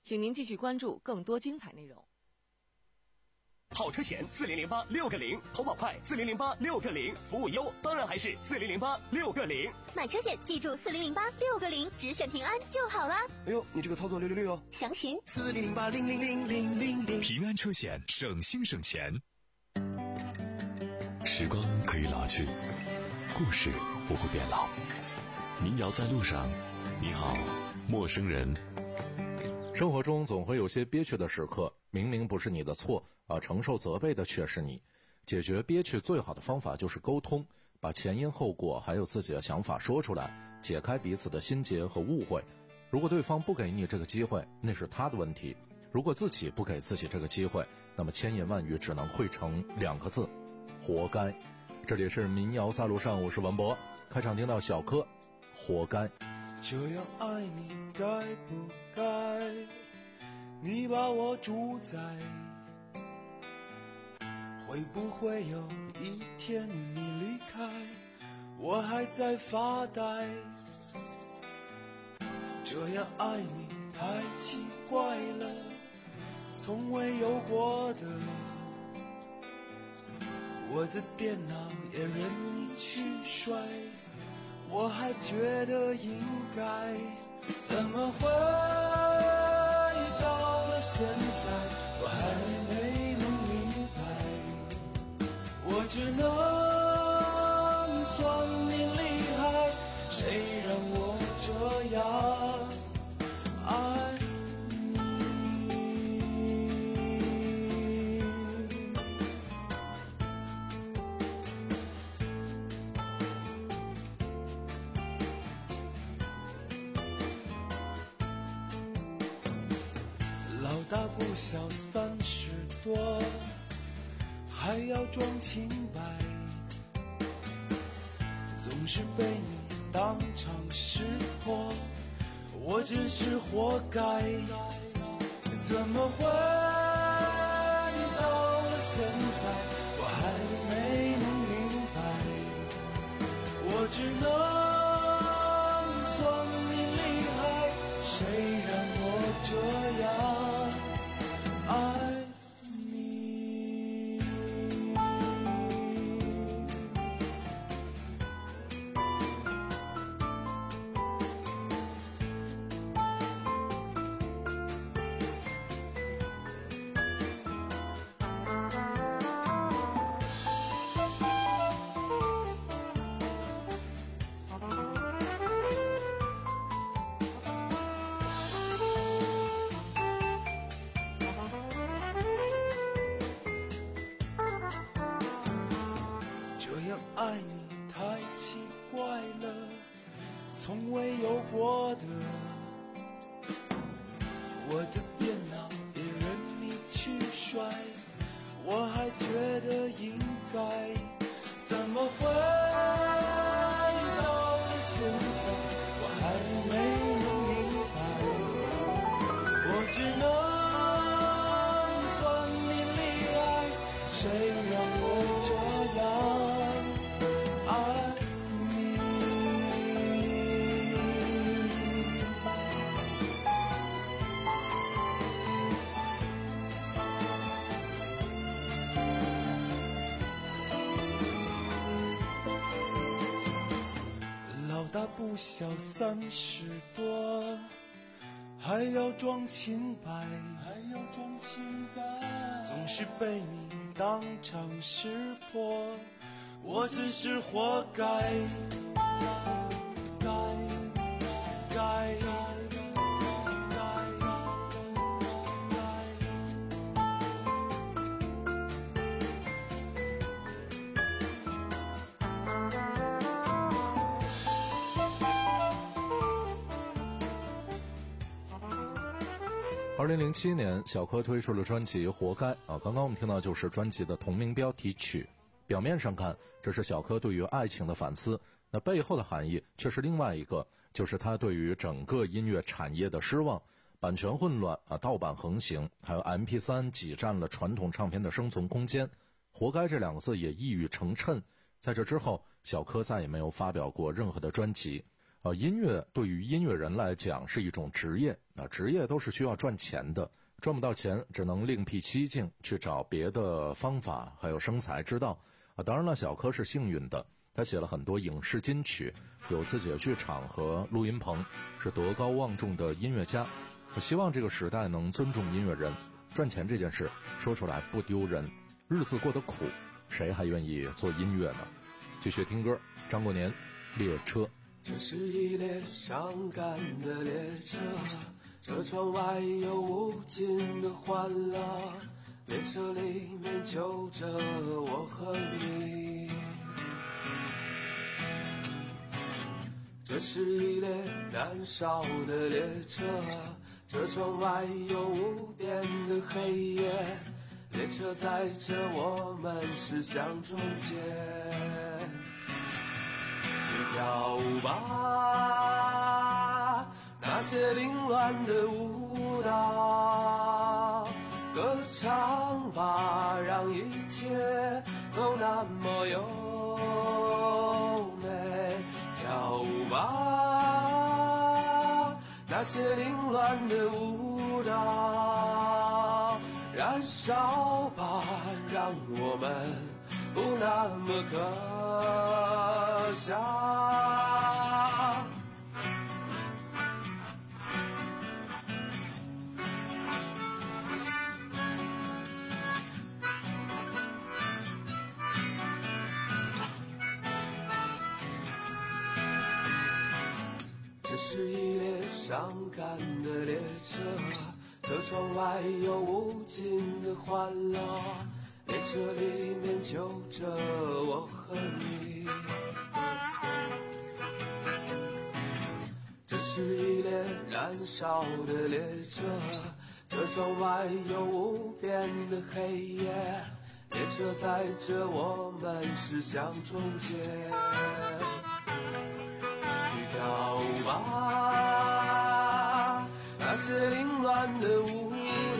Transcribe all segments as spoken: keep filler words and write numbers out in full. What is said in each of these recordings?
请您继续关注更多精彩内容。 好车险四零零八六个零，投保快四零零八六个零，服务优当然还是四零零八六个零。 买车险记住四零零八六个零，只选平安就好啦。 哎呦，你这个操作六六六哦！ 详询四零零八零零零零零零。 平安车险，省心省钱。时光可以老去，故事不会变老。民谣在路上，你好，陌生人。 生活中总会有些憋屈的时刻，明明不是你的错啊，承受责备的却是你。解决憋屈最好的方法就是沟通，把前因后果还有自己的想法说出来，解开彼此的心结和误会。如果对方不给你这个机会，那是他的问题；如果自己不给自己这个机会，那么千言万语只能汇成两个字：活该。这里是民谣在路上，我是文博。开场听到小柯，活该。 这样爱你该不该？你把我主宰，会不会有一天你离开，我还在发呆？这样爱你太奇怪了，从未有过的。我的电脑也任你去摔，我还觉得应该。怎么会到了现在我还没能明白，我只能算你厉害，谁让我这样爱大不小三十多，还要装清白，总是被你当场识破，我真是活该。怎么会到了现在我还没能明白，我只能算你厉害，谁让我这样爱你。爱你太奇怪了，从未有过的。我的电脑也任你去摔，我还觉得应该。怎么会到了现在我还没能明白，我只能算你厉害，谁让我这样爱你。老大不小三十多，还要装清白，还要装清白，总是被你当场识破，我真是活该，该该二零零七年，小柯推出了专辑《活该》啊，刚刚我们听到就是专辑的同名标题曲。表面上看，这是小柯对于爱情的反思，那背后的含义却是另外一个，就是他对于整个音乐产业的失望。版权混乱啊，盗版横行，还有 M P 三 挤占了传统唱片的生存空间。活该这两个字也一语成谶。在这之后，小柯再也没有发表过任何的专辑。 呃，音乐对于音乐人来讲是一种职业，啊，职业都是需要赚钱的，赚不到钱只能另辟蹊径去找别的方法，还有生财之道。啊，当然了，小柯是幸运的，他写了很多影视金曲，有自己的剧场和录音棚，是德高望重的音乐家。我希望这个时代能尊重音乐人，赚钱这件事说出来不丢人，日子过得苦，谁还愿意做音乐呢？继续听歌，张过年，列车。 这是一列伤感的列车，车窗外有无尽的欢乐，列车里面就着我和你。这是一列燃烧的列车，车窗外有无边的黑夜，列车载着我们驶向终结。跳舞吧，那些凌乱的舞蹈，歌唱吧，让一切都那么优美。跳舞吧，那些凌乱的舞蹈，燃烧吧，让我们不那么可笑。这是一列伤感的列车，车窗外有无尽的欢乐，列车里面就着我和你。这是一列燃烧的列车，车窗外有无边的黑夜，列车载着我们驶向终结。跳舞吧，那些凌乱的舞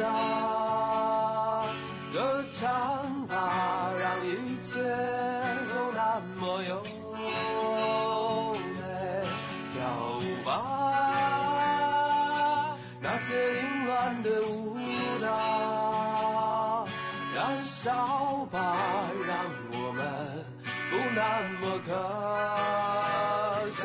蹈，歌唱吧，让一切都那么优美。跳舞吧，那些凌乱的舞蹈，燃烧吧，让我们不那么可笑。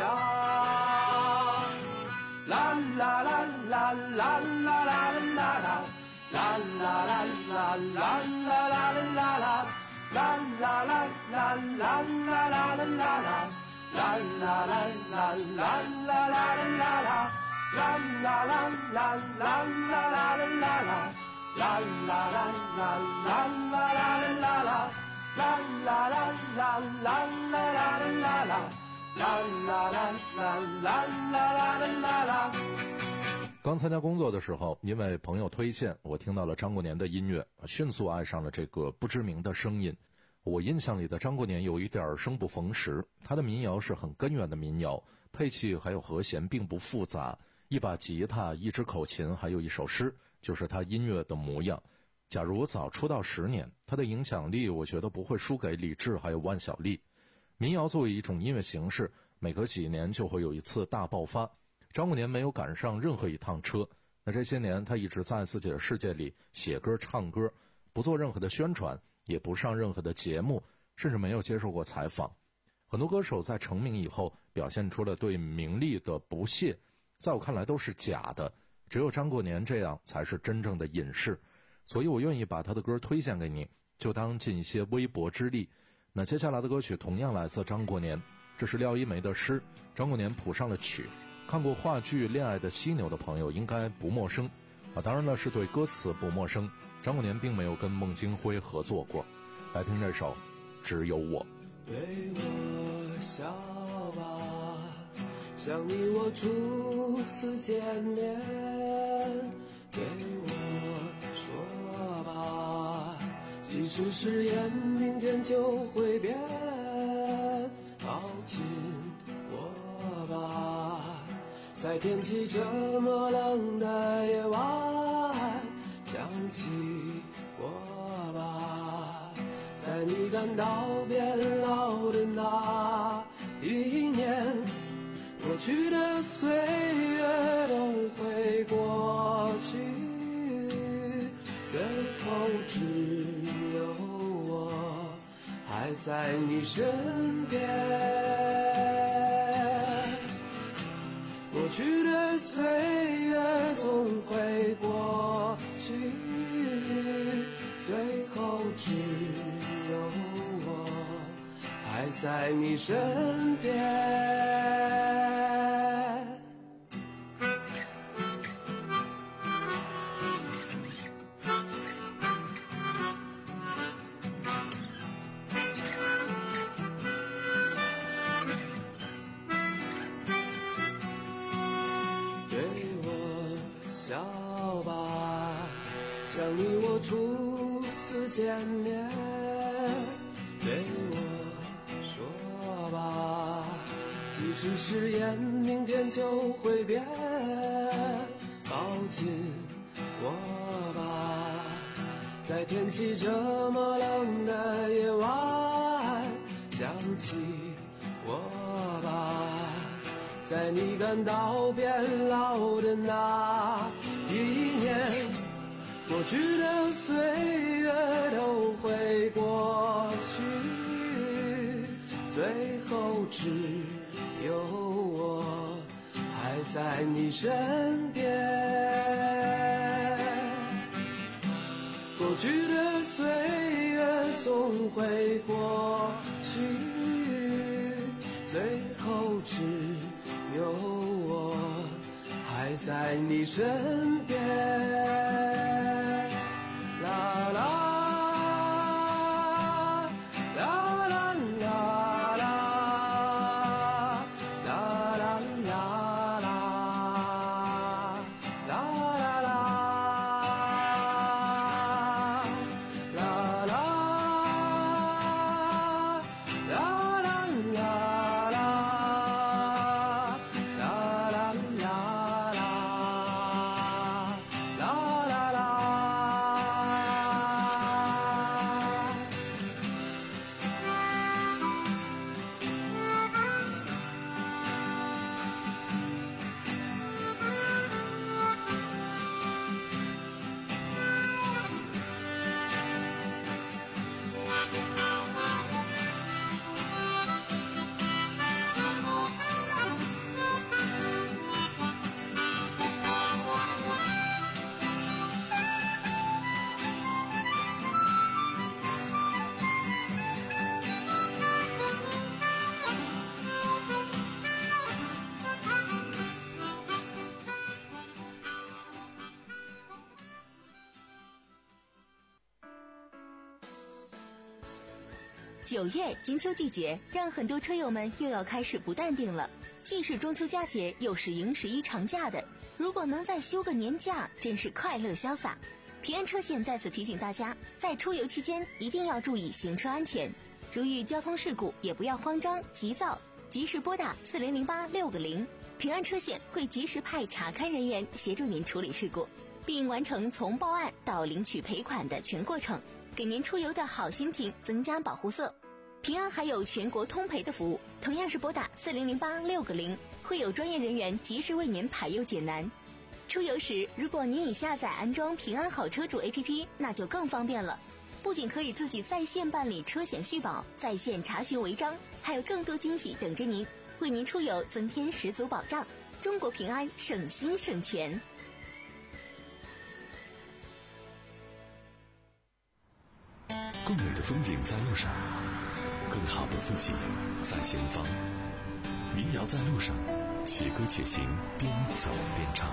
啦啦啦啦啦啦啦啦啦。啦啦啦啦啦啦啦啦啦啦，啦啦啦啦啦啦啦啦啦，啦啦啦啦啦啦啦啦啦，啦啦啦啦啦啦啦啦啦，啦啦啦啦啦啦啦啦啦，啦啦啦啦啦啦啦啦，啦啦啦啦啦啦啦。 刚参加工作的时候，因为朋友推荐，我听到了张过年的音乐，迅速爱上了这个不知名的声音。我印象里的张过年有一点生不逢时，他的民谣是很根源的民谣，配器还有和弦并不复杂，一把吉他，一支口琴，还有一首诗，就是他音乐的模样。假如早出道十年，他的影响力我觉得不会输给李志还有万晓利。民谣作为一种音乐形式，每隔几年就会有一次大爆发。张过年没有赶上任何一趟车，那这些年他一直在自己的世界里写歌唱歌，不做任何的宣传，也不上任何的节目，甚至没有接受过采访。很多歌手在成名以后表现出了对名利的不屑，在我看来都是假的，只有张过年这样才是真正的隐士。所以我愿意把他的歌推荐给你，就当尽一些微薄之力。那接下来的歌曲同样来自张过年，这是廖一梅的诗，张过年谱上了曲。看过话剧《恋爱的犀牛》的朋友应该不陌生啊，当然了，是对歌词不陌生。张过年并没有跟孟京辉合作过，来听这首《只有我》。 对我笑吧，像你我初次见面，对我说吧，即使誓言明天就会变，抱紧我吧，在天气这么冷的夜晚，想起我吧，在你感到变老的那一年，我去的岁月都会过去，最后只有我还在你身边。过去的岁月总会过去，最后只有我还在你身边。想你我初次见面，对我说吧，即使誓言明天就会变，抱紧我吧，在天气这么冷的夜晚，想起我吧，在你感到变老的那一年。过去的岁月都会过去，最后只有我还在你身边。过去的岁月总会过去，最后只有我还在你身边。啦啦。 九月金秋季节，让很多车友们又要开始不淡定了。既是中秋佳节，又是迎十一长假的，如果能再休个年假，真是快乐潇洒。平安车险在此提醒大家，在出游期间一定要注意行车安全，如遇交通事故也不要慌张急躁，及时拨打四零零八六个零，平安车险会及时派查勘人员协助您处理事故，并完成从报案到领取赔款的全过程，给您出游的好心情增加保护色。平安还有全国通赔的服务，同样是拨打四零零八六个零，会有专业人员及时为您排忧解难。出游时，如果您已下载安装平安好车主 A P P， 那就更方便了。不仅可以自己在线办理车险续保，在线查询违章，还有更多惊喜等着您，为您出游增添十足保障。中国平安，省心省钱。 更美的风景在路上，更好的自己在前方。民谣在路上，且歌且行，边走边唱。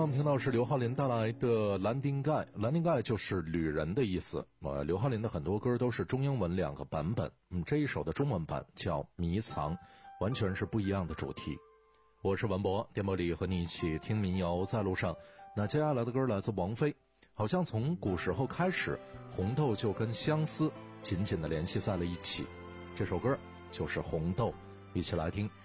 我们听到是刘浩林带来的兰丁盖，兰丁盖就是旅人的意思。呃，刘浩林的很多歌都是中英文两个版本，嗯，这一首的中文版叫迷藏，完全是不一样的主题。我是文博，电波里和你一起听民谣在路上。那接下来的歌来自王菲，好像从古时候开始，红豆就跟相思紧紧地联系在了一起。这首歌就是红豆，一起来听。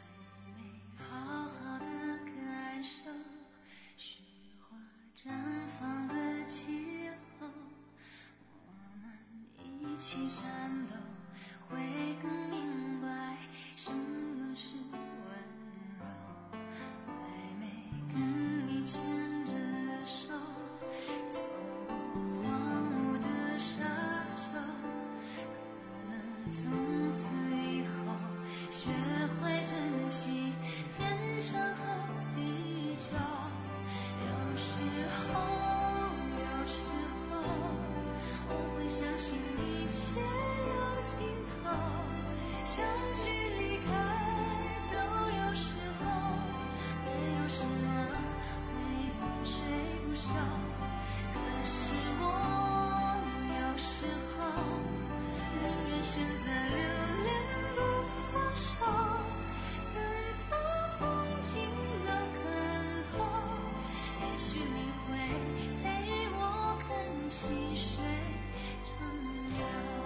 一起战斗，会更明白什么是温柔。每每跟你牵着手，走过荒芜的沙丘，可能从此以后学会珍惜天长和地久。有时候，有时候，我会相信一切有尽头，相聚离开都有时候，没有什么会永垂不朽。可是我有时候宁愿选择留恋不放手，等到风景都看透，也许你会陪我看细水长流。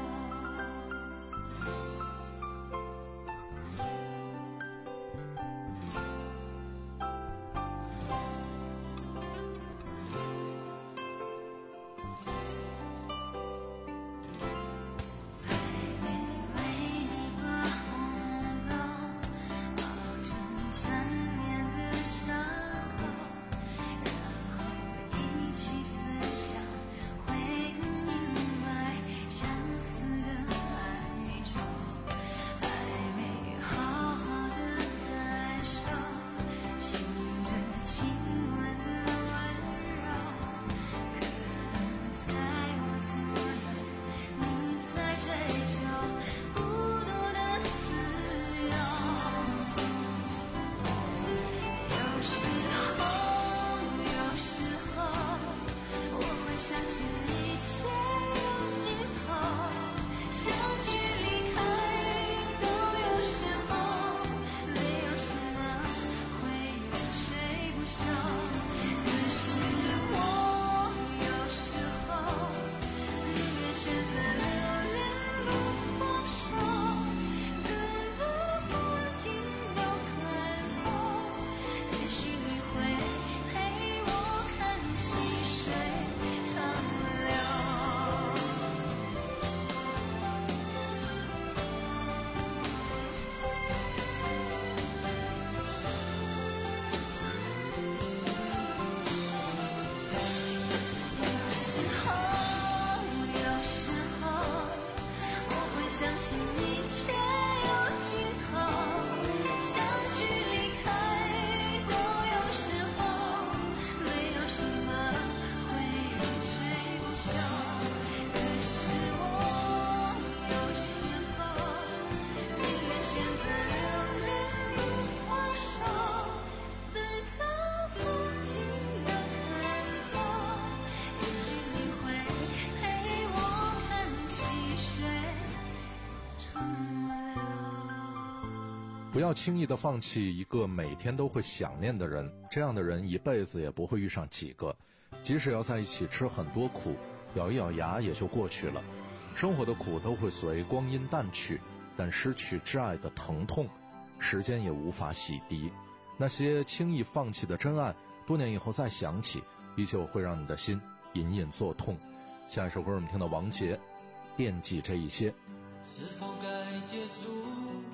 不要轻易的放弃一个每天都会想念的人，这样的人一辈子也不会遇上几个。即使要在一起吃很多苦，咬一咬牙也就过去了。生活的苦都会随光阴淡去，但失去挚爱的疼痛，时间也无法洗涤。那些轻易放弃的真爱，多年以后再想起，依旧会让你的心隐隐作痛。下一首歌我们听到王杰，惦记这一些。 是否该结束，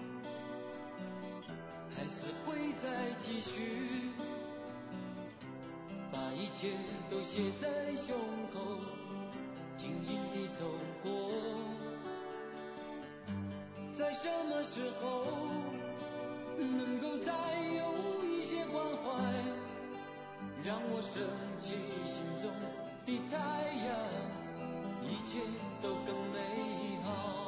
还是会再继续，把一切都写在胸口，静静地走过。在什么时候能够再有一些关怀，让我升起心中的太阳，一切都更美好。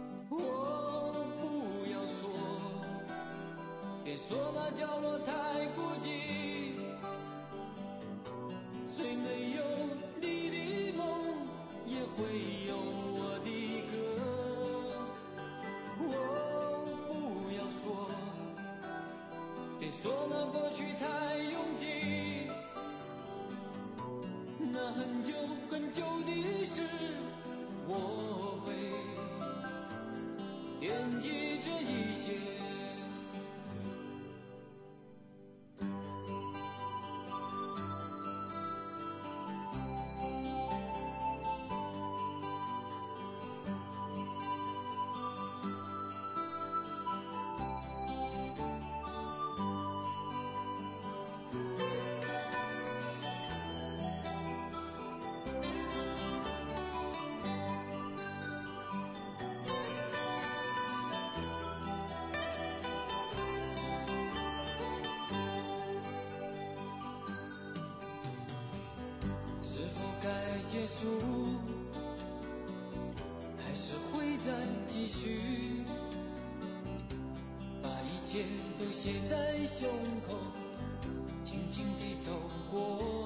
我不要说，别说那角落太结束，还是会再继续，把一切都写在胸口，轻轻地走过。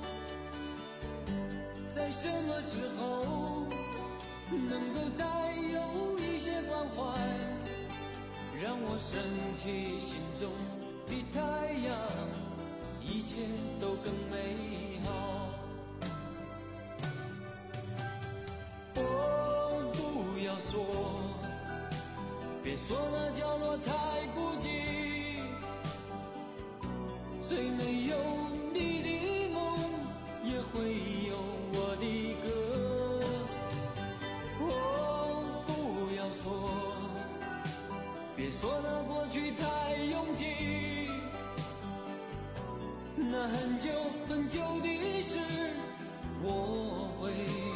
在什么时候能够再有一些关怀，让我升起心中的太阳，一切都更美好。哦，不要说，别说那角落太孤寂，虽没有你的梦，也会有我的歌。哦，不要说，别说那过去太拥挤，那很久很久的事，我会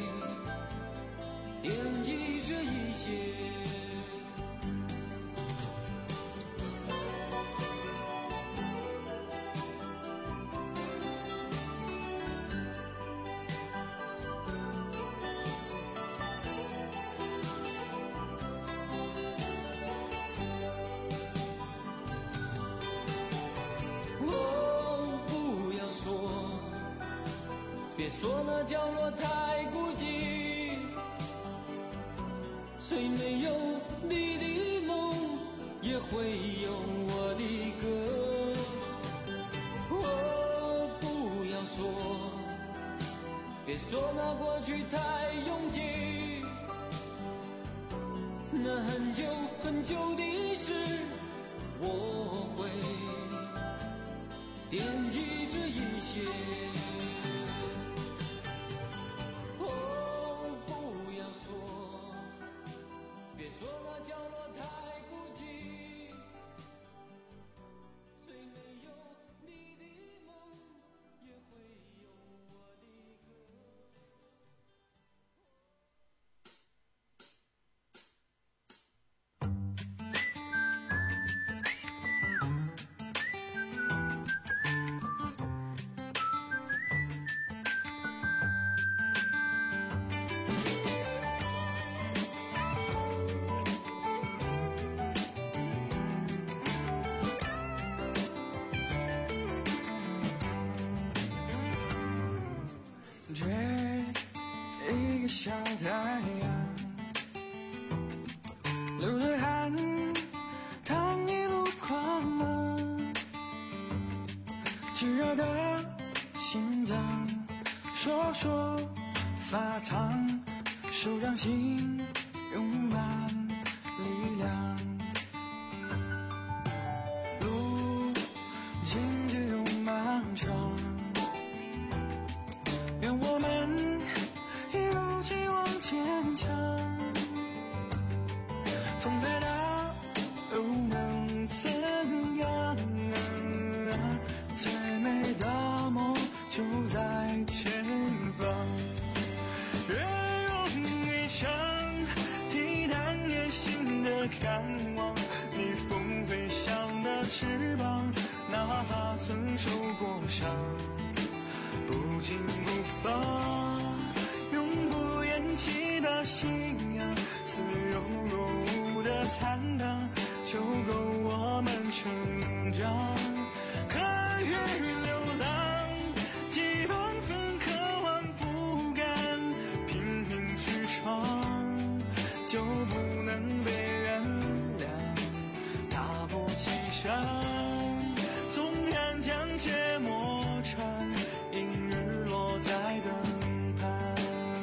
惦记着一些。别说那角落太孤寂，虽没有你的梦，也会有我的歌。哦，不要说，别说那过去太拥挤，那很久很久的事，我会惦记着一些。 一个小太阳，流着汗，他一路狂奔，炙热的心脏，说说发烫，手掌心用满力量，路径只有漫长，愿我们一如既往坚强，风再大又能怎样？最美的梦就在前方，越用一枪替代野心的渴望，逆风飞翔的翅膀，哪怕曾受过伤，不紧不放，永不言弃的信仰，似有若无的坦荡，就够我们成长。看雨流浪，几万分渴望不甘，拼命去闯，就不能被原谅。踏破青山，纵然将切磨穿，因日落在灯盘。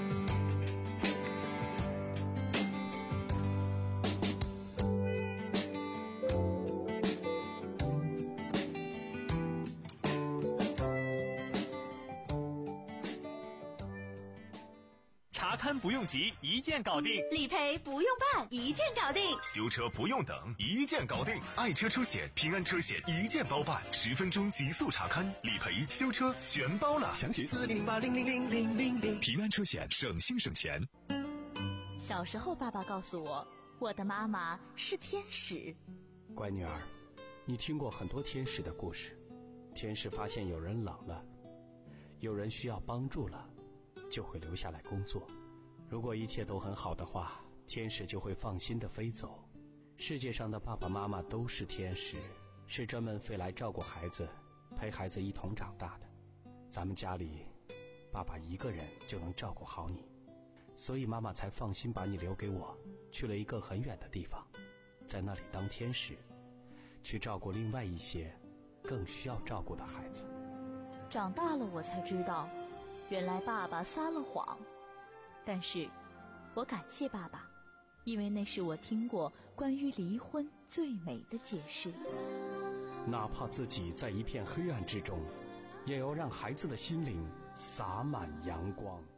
查勘不用急，一键搞定； 理赔不用办，一键搞定； 修车不用等，一键搞定。爱车车险、平安车险一键包办，十分钟极速查勘、理赔、修车全包了。详情四零八零零零零零零。平安车险，省心省钱。 小时候，爸爸告诉我，我的妈妈是天使。 乖女儿，你听过很多天使的故事。天使发现有人老了，有人需要帮助了， 就会留下来工作。如果一切都很好的话，天使就会放心地飞走。世界上的爸爸妈妈都是天使，是专门飞来照顾孩子，陪孩子一同长大的。咱们家里，爸爸一个人就能照顾好你，所以妈妈才放心把你留给我，去了一个很远的地方，在那里当天使，去照顾另外一些更需要照顾的孩子。 长大了我才知道，原来爸爸撒了谎，但是我感谢爸爸，因为那是我听过关于离婚最美的解释。 哪怕自己在一片黑暗之中，也要让孩子的心灵洒满阳光。